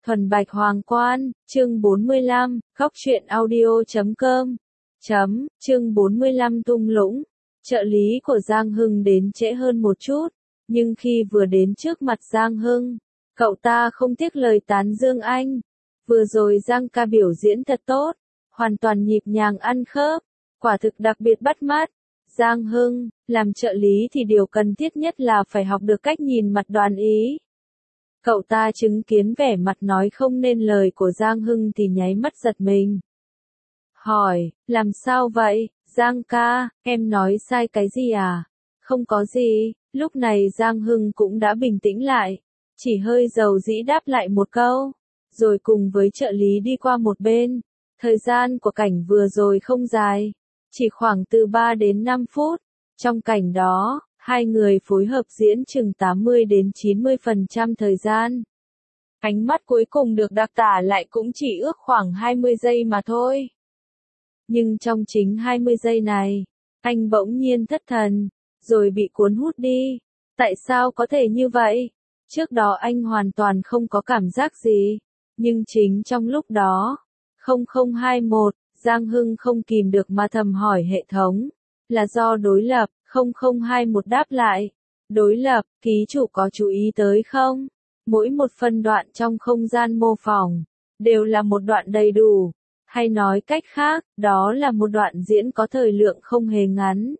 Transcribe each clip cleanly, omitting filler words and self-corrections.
Thuần Bạch Hoàng Quan, chương 45, khóc chuyện audio.com. Chương 45 Tung Lũng. Trợ lý của Giang Hưng đến trễ hơn một chút, nhưng khi vừa đến trước mặt Giang Hưng, cậu ta không tiếc lời tán dương anh. Vừa rồi Giang ca biểu diễn thật tốt, hoàn toàn nhịp nhàng ăn khớp, quả thực đặc biệt bắt mắt. Giang Hưng, làm trợ lý thì điều cần thiết nhất là phải học được cách nhìn mặt đoán ý. Cậu ta chứng kiến vẻ mặt nói không nên lời của Giang Hưng thì nháy mắt giật mình. Hỏi, làm sao vậy, Giang ca, em nói sai cái gì à? Không có gì, lúc này Giang Hưng cũng đã bình tĩnh lại, chỉ hơi dầu dĩ đáp lại một câu, rồi cùng với trợ lý đi qua một bên. Thời gian của cảnh vừa rồi không dài, chỉ khoảng từ 3 đến 5 phút. Trong cảnh đó, hai người phối hợp diễn chừng 80 đến 90% thời gian. Ánh mắt cuối cùng được đặc tả lại cũng chỉ ước khoảng 20 giây mà thôi. Nhưng trong chính 20 giây này, anh bỗng nhiên thất thần, rồi bị cuốn hút đi. Tại sao có thể như vậy? Trước đó anh hoàn toàn không có cảm giác gì. Nhưng chính trong lúc đó, 0021, Giang Hưng không kìm được mà thầm hỏi hệ thống. Là do đối lập, 0021 đáp lại. Đối lập, ký chủ có chú ý tới không? Mỗi một phân đoạn trong không gian mô phỏng, đều là một đoạn đầy đủ. Hay nói cách khác, đó là một đoạn diễn có thời lượng không hề ngắn.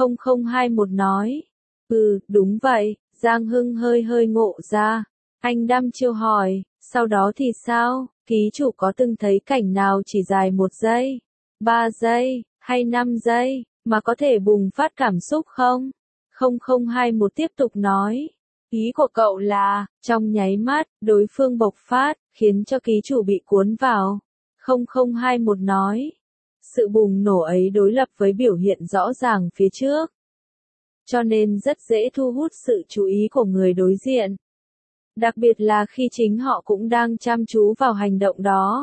0021 nói. Đúng vậy, Giang Hưng hơi ngộ ra. Anh đăm chiêu hỏi, sau đó thì sao? Ký chủ có từng thấy cảnh nào chỉ dài 1 giây, 3 giây, hay 5 giây, mà có thể bùng phát cảm xúc không? 0021 tiếp tục nói. Ý của cậu là, trong nháy mắt, đối phương bộc phát, khiến cho ký chủ bị cuốn vào. 0021 nói. Sự bùng nổ ấy đối lập với biểu hiện rõ ràng phía trước, cho nên rất dễ thu hút sự chú ý của người đối diện. Đặc biệt là khi chính họ cũng đang chăm chú vào hành động đó.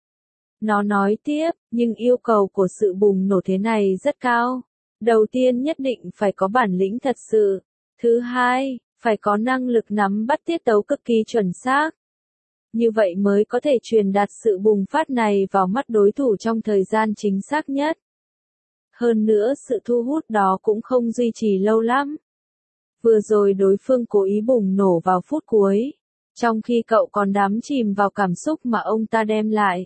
Nó nói tiếp, nhưng yêu cầu của sự bùng nổ thế này rất cao. Đầu tiên nhất định phải có bản lĩnh thật sự. Thứ hai, phải có năng lực nắm bắt tiết tấu cực kỳ chuẩn xác. Như vậy mới có thể truyền đạt sự bùng phát này vào mắt đối thủ trong thời gian chính xác nhất. Hơn nữa sự thu hút đó cũng không duy trì lâu lắm. Vừa rồi đối phương cố ý bùng nổ vào phút cuối, trong khi cậu còn đắm chìm vào cảm xúc mà ông ta đem lại.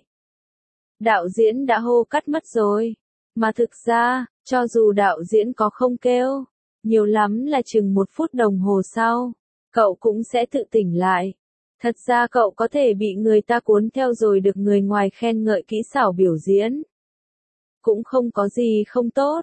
Đạo diễn đã hô cắt mất rồi. Mà thực ra, cho dù đạo diễn có không kêu, nhiều lắm là chừng 1 phút đồng hồ sau, cậu cũng sẽ tự tỉnh lại. Thật ra cậu có thể bị người ta cuốn theo rồi được người ngoài khen ngợi kỹ xảo biểu diễn. Cũng không có gì không tốt.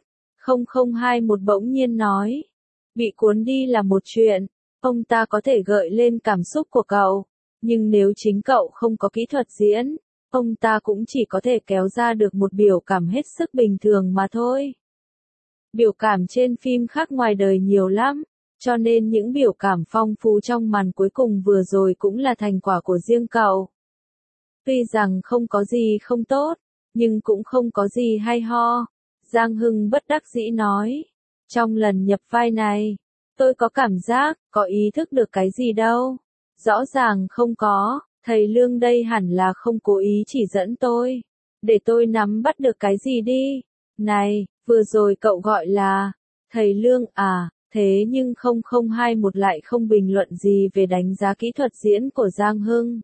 0021 bỗng nhiên nói. Bị cuốn đi là một chuyện, ông ta có thể gợi lên cảm xúc của cậu. Nhưng nếu chính cậu không có kỹ thuật diễn, ông ta cũng chỉ có thể kéo ra được một biểu cảm hết sức bình thường mà thôi. Biểu cảm trên phim khác ngoài đời nhiều lắm, cho nên những biểu cảm phong phú trong màn cuối cùng vừa rồi cũng là thành quả của riêng cậu. Tuy rằng không có gì không tốt, nhưng cũng không có gì hay ho. Giang Hưng bất đắc dĩ nói. Trong lần nhập vai này, tôi có cảm giác, có ý thức được cái gì đâu. Rõ ràng không có, thầy Lương đây hẳn là không cố ý chỉ dẫn tôi. Để tôi nắm bắt được cái gì đi. Này, vừa rồi cậu gọi là, thầy Lương à, thế nhưng 0021 lại không bình luận gì về đánh giá kỹ thuật diễn của Giang Hưng.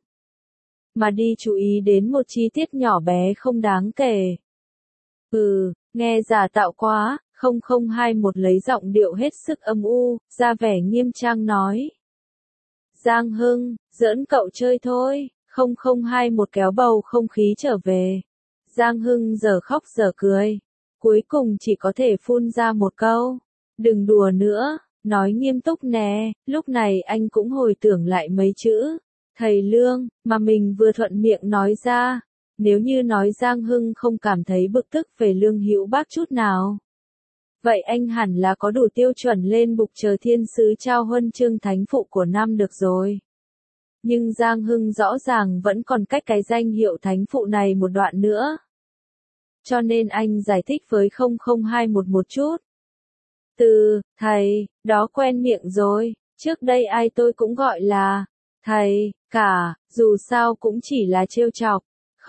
Mà đi chú ý đến một chi tiết nhỏ bé không đáng kể. Nghe giả tạo quá. 0021 lấy giọng điệu hết sức âm u, ra vẻ nghiêm trang nói. Giang Hưng, giỡn cậu chơi thôi. 0021 kéo bầu không khí trở về. Giang Hưng giờ khóc giờ cười. Cuối cùng chỉ có thể phun ra một câu. Đừng đùa nữa, nói nghiêm túc nè. Lúc này anh cũng hồi tưởng lại mấy chữ thầy Lương mà mình vừa thuận miệng nói ra. Nếu như nói Giang Hưng không cảm thấy bực tức về Lương Hữu Bác chút nào, vậy anh hẳn là có đủ tiêu chuẩn lên bục chờ thiên sứ trao huân chương thánh phụ của năm được rồi. Nhưng Giang Hưng rõ ràng vẫn còn cách cái danh hiệu thánh phụ này một đoạn nữa. Cho nên anh giải thích với 0021 một chút. Thầy, đó quen miệng rồi, trước đây ai tôi cũng gọi là Thầy, cả, dù sao cũng chỉ là trêu chọc,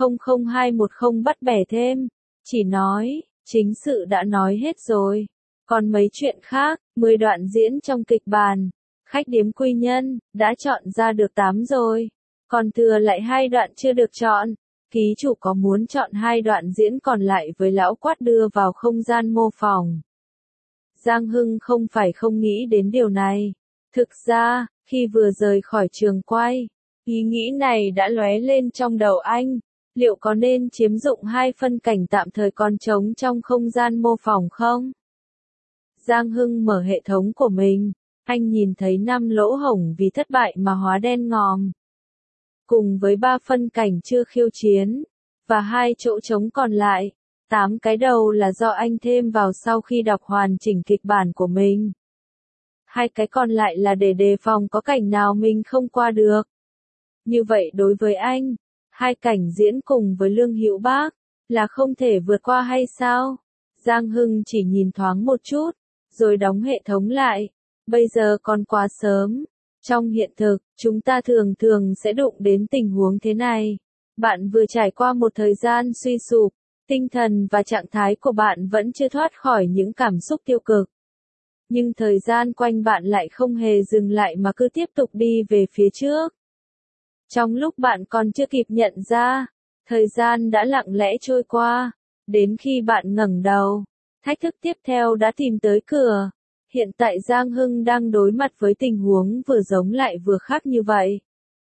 00210 bắt bẻ thêm, chỉ nói, chính sự đã nói hết rồi. Còn mấy chuyện khác, 10 đoạn diễn trong kịch bản, khách điếm quy nhân, đã chọn ra được 8 rồi. Còn thừa lại 2 đoạn chưa được chọn. Ký chủ có muốn chọn 2 đoạn diễn còn lại với lão quát đưa vào không gian mô phỏng? Giang Hưng không phải không nghĩ đến điều này. Thực ra, khi vừa rời khỏi trường quay, ý nghĩ này đã lóe lên trong đầu anh. Liệu có nên chiếm dụng 2 phân cảnh tạm thời còn trống trong không gian mô phỏng không? Giang Hưng mở hệ thống của mình. Anh nhìn thấy 5 lỗ hổng vì thất bại mà hóa đen ngòm. Cùng với 3 phân cảnh chưa khiêu chiến. Và 2 chỗ trống còn lại. 8 cái đầu là do anh thêm vào sau khi đọc hoàn chỉnh kịch bản của mình. 2 cái còn lại là để đề phòng có cảnh nào mình không qua được. Như vậy đối với anh, 2 cảnh diễn cùng với Lương Hữu Bác là không thể vượt qua hay sao? Giang Hưng chỉ nhìn thoáng một chút, rồi đóng hệ thống lại. Bây giờ còn quá sớm. Trong hiện thực, chúng ta thường thường sẽ đụng đến tình huống thế này. Bạn vừa trải qua một thời gian suy sụp, tinh thần và trạng thái của bạn vẫn chưa thoát khỏi những cảm xúc tiêu cực. Nhưng thời gian quanh bạn lại không hề dừng lại mà cứ tiếp tục đi về phía trước. Trong lúc bạn còn chưa kịp nhận ra, thời gian đã lặng lẽ trôi qua, đến khi bạn ngẩng đầu, thách thức tiếp theo đã tìm tới cửa. Hiện tại Giang Hưng đang đối mặt với tình huống vừa giống lại vừa khác như vậy.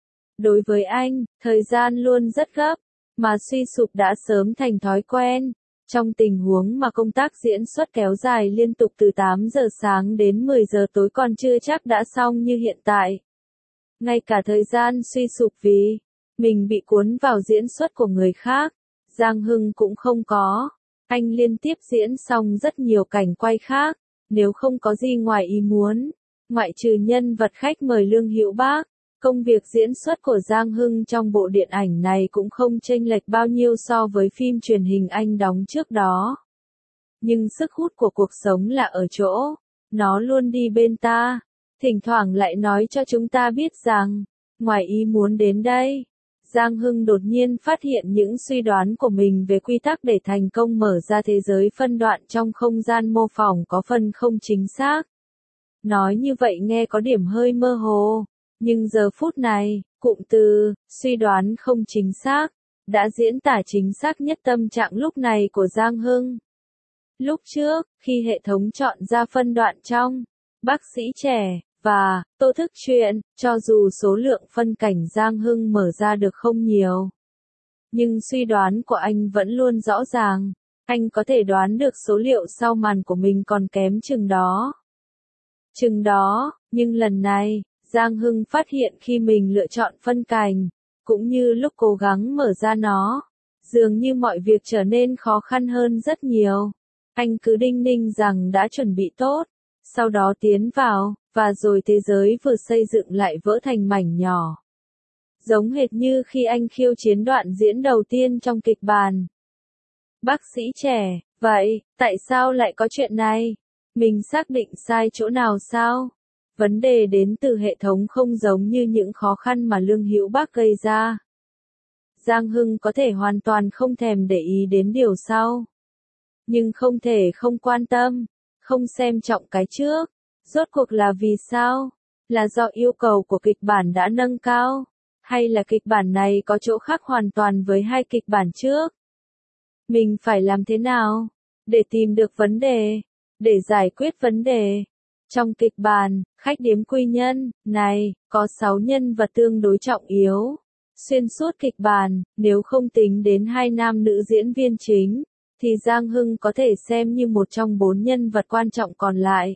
Đối với anh, thời gian luôn rất gấp, mà suy sụp đã sớm thành thói quen. Trong tình huống mà công tác diễn xuất kéo dài liên tục từ 8 giờ sáng đến 10 giờ tối còn chưa chắc đã xong như hiện tại. Ngay cả thời gian suy sụp vì mình bị cuốn vào diễn xuất của người khác, Giang Hưng cũng không có. Anh liên tiếp diễn xong rất nhiều cảnh quay khác, nếu không có gì ngoài ý muốn, ngoại trừ nhân vật khách mời Lương Hữu Bác, công việc diễn xuất của Giang Hưng trong bộ điện ảnh này cũng không chênh lệch bao nhiêu so với phim truyền hình anh đóng trước đó. Nhưng sức hút của cuộc sống là ở chỗ, nó luôn đi bên ta, thỉnh thoảng lại nói cho chúng ta biết rằng, ngoài ý muốn đến đây. Giang Hưng đột nhiên phát hiện những suy đoán của mình về quy tắc để thành công mở ra thế giới phân đoạn trong không gian mô phỏng có phần không chính xác. Nói như vậy nghe có điểm hơi mơ hồ, nhưng giờ phút này, cụm từ, suy đoán không chính xác, đã diễn tả chính xác nhất tâm trạng lúc này của Giang Hưng. Lúc trước, khi hệ thống chọn ra phân đoạn trong Bác sĩ trẻ và Tô Thức Truyện, cho dù số lượng phân cảnh Giang Hưng mở ra được không nhiều, nhưng suy đoán của anh vẫn luôn rõ ràng. Anh có thể đoán được số liệu sau màn của mình còn kém chừng đó. Chừng đó, nhưng lần này, Giang Hưng phát hiện khi mình lựa chọn phân cảnh, cũng như lúc cố gắng mở ra nó, dường như mọi việc trở nên khó khăn hơn rất nhiều. Anh cứ đinh ninh rằng đã chuẩn bị tốt, sau đó tiến vào, và rồi thế giới vừa xây dựng lại vỡ thành mảnh nhỏ. Giống hệt như khi anh khiêu chiến đoạn diễn đầu tiên trong kịch bản. Bác sĩ trẻ, vậy, tại sao lại có chuyện này? Mình xác định sai chỗ nào sao? Vấn đề đến từ hệ thống không giống như những khó khăn mà Lương Hữu Bác gây ra. Giang Hưng có thể hoàn toàn không thèm để ý đến điều sau. Nhưng không thể không quan tâm, không xem trọng cái trước. Rốt cuộc là vì sao? Là do yêu cầu của kịch bản đã nâng cao? Hay là kịch bản này có chỗ khác hoàn toàn với 2 kịch bản trước? Mình phải làm thế nào để tìm được vấn đề, để giải quyết vấn đề? Trong kịch bản, khách điếm quy nhân này, có 6 nhân vật tương đối trọng yếu. Xuyên suốt kịch bản, nếu không tính đến 2 nam nữ diễn viên chính, thì Giang Hưng có thể xem như một trong 4 nhân vật quan trọng còn lại.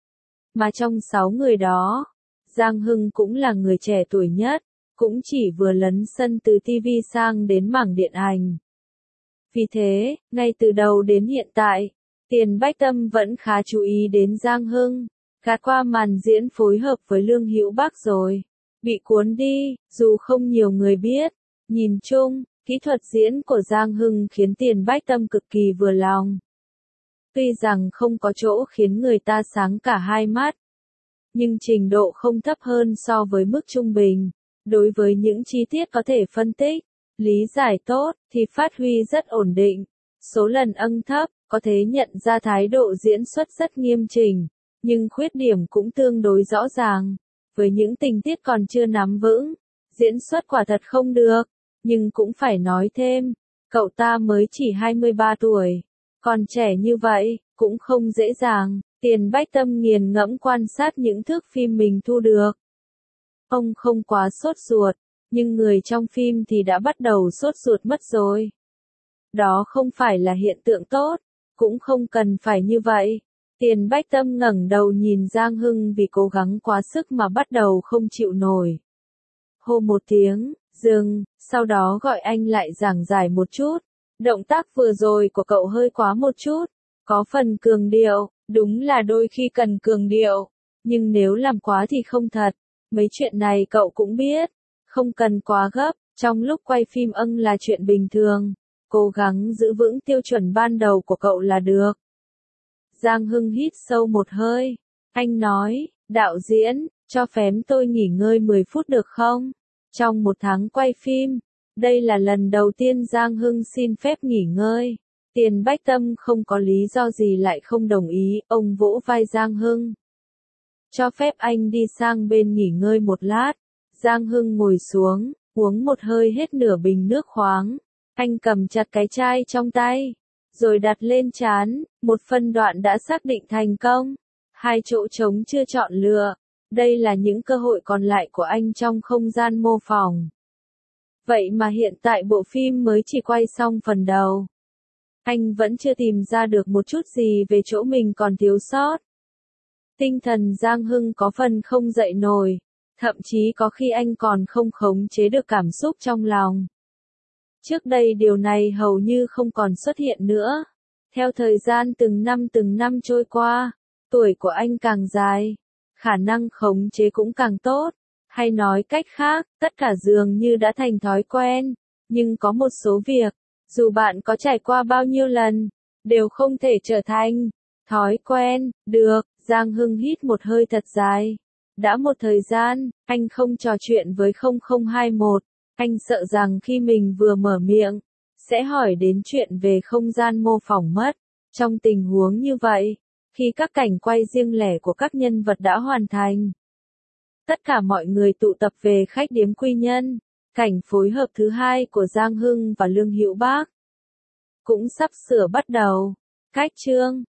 Mà trong 6 người đó, Giang Hưng cũng là người trẻ tuổi nhất, cũng chỉ vừa lấn sân từ TV sang đến mảng điện ảnh. Vì thế, ngay từ đầu đến hiện tại, Tiền Bách Tâm vẫn khá chú ý đến Giang Hưng, gạt qua màn diễn phối hợp với Lương Hữu Bác rồi. Bị cuốn đi, dù không nhiều người biết, nhìn chung, kỹ thuật diễn của Giang Hưng khiến Tiền Bách Tâm cực kỳ vừa lòng. Tuy rằng không có chỗ khiến người ta sáng cả hai mắt, nhưng trình độ không thấp hơn so với mức trung bình. Đối với những chi tiết có thể phân tích, lý giải tốt, thì phát huy rất ổn định. Số lần thấp, có thể nhận ra thái độ diễn xuất rất nghiêm chỉnh, nhưng khuyết điểm cũng tương đối rõ ràng. Với những tình tiết còn chưa nắm vững, diễn xuất quả thật không được, nhưng cũng phải nói thêm, cậu ta mới chỉ 23 tuổi, còn trẻ như vậy, cũng không dễ dàng. Tiền Bách Tâm nghiền ngẫm quan sát những thước phim mình thu được. Ông không quá sốt ruột, nhưng người trong phim thì đã bắt đầu sốt ruột mất rồi. Đó không phải là hiện tượng tốt, cũng không cần phải như vậy. Tiền Bách Tâm ngẩng đầu nhìn Giang Hưng vì cố gắng quá sức mà bắt đầu không chịu nổi. Hô một tiếng, dừng, sau đó gọi anh lại giảng giải một chút. Động tác vừa rồi của cậu hơi quá một chút, có phần cường điệu, đúng là đôi khi cần cường điệu, nhưng nếu làm quá thì không thật. Mấy chuyện này cậu cũng biết, không cần quá gấp, trong lúc quay phim là chuyện bình thường, cố gắng giữ vững tiêu chuẩn ban đầu của cậu là được. Giang Hưng hít sâu một hơi, anh nói, đạo diễn, cho phép tôi nghỉ ngơi 10 phút được không? Trong một tháng quay phim, đây là lần đầu tiên Giang Hưng xin phép nghỉ ngơi. Tiền Bách Tâm không có lý do gì lại không đồng ý, ông vỗ vai Giang Hưng. Cho phép anh đi sang bên nghỉ ngơi một lát. Giang Hưng ngồi xuống, uống một hơi hết nửa bình nước khoáng. Anh cầm chặt cái chai trong tay, rồi đặt lên trán, một phân đoạn đã xác định thành công. 2 chỗ trống chưa chọn lựa. Đây là những cơ hội còn lại của anh trong không gian mô phỏng. Vậy mà hiện tại bộ phim mới chỉ quay xong phần đầu. Anh vẫn chưa tìm ra được một chút gì về chỗ mình còn thiếu sót. Tinh thần Giang Hưng có phần không dậy nổi, thậm chí có khi anh còn không khống chế được cảm xúc trong lòng. Trước đây điều này hầu như không còn xuất hiện nữa. Theo thời gian từng năm trôi qua, tuổi của anh càng dài, khả năng khống chế cũng càng tốt. Hay nói cách khác, tất cả dường như đã thành thói quen, nhưng có một số việc, dù bạn có trải qua bao nhiêu lần, đều không thể trở thành thói quen. Được, Giang Hưng hít một hơi thật dài. Đã một thời gian, anh không trò chuyện với 0021, anh sợ rằng khi mình vừa mở miệng, sẽ hỏi đến chuyện về không gian mô phỏng mất. Trong tình huống như vậy, khi các cảnh quay riêng lẻ của các nhân vật đã hoàn thành, tất cả mọi người tụ tập về khách điếm Quy Nhân, cảnh phối hợp thứ hai của Giang Hưng và Lương Hữu Bác cũng sắp sửa bắt đầu. Cách chương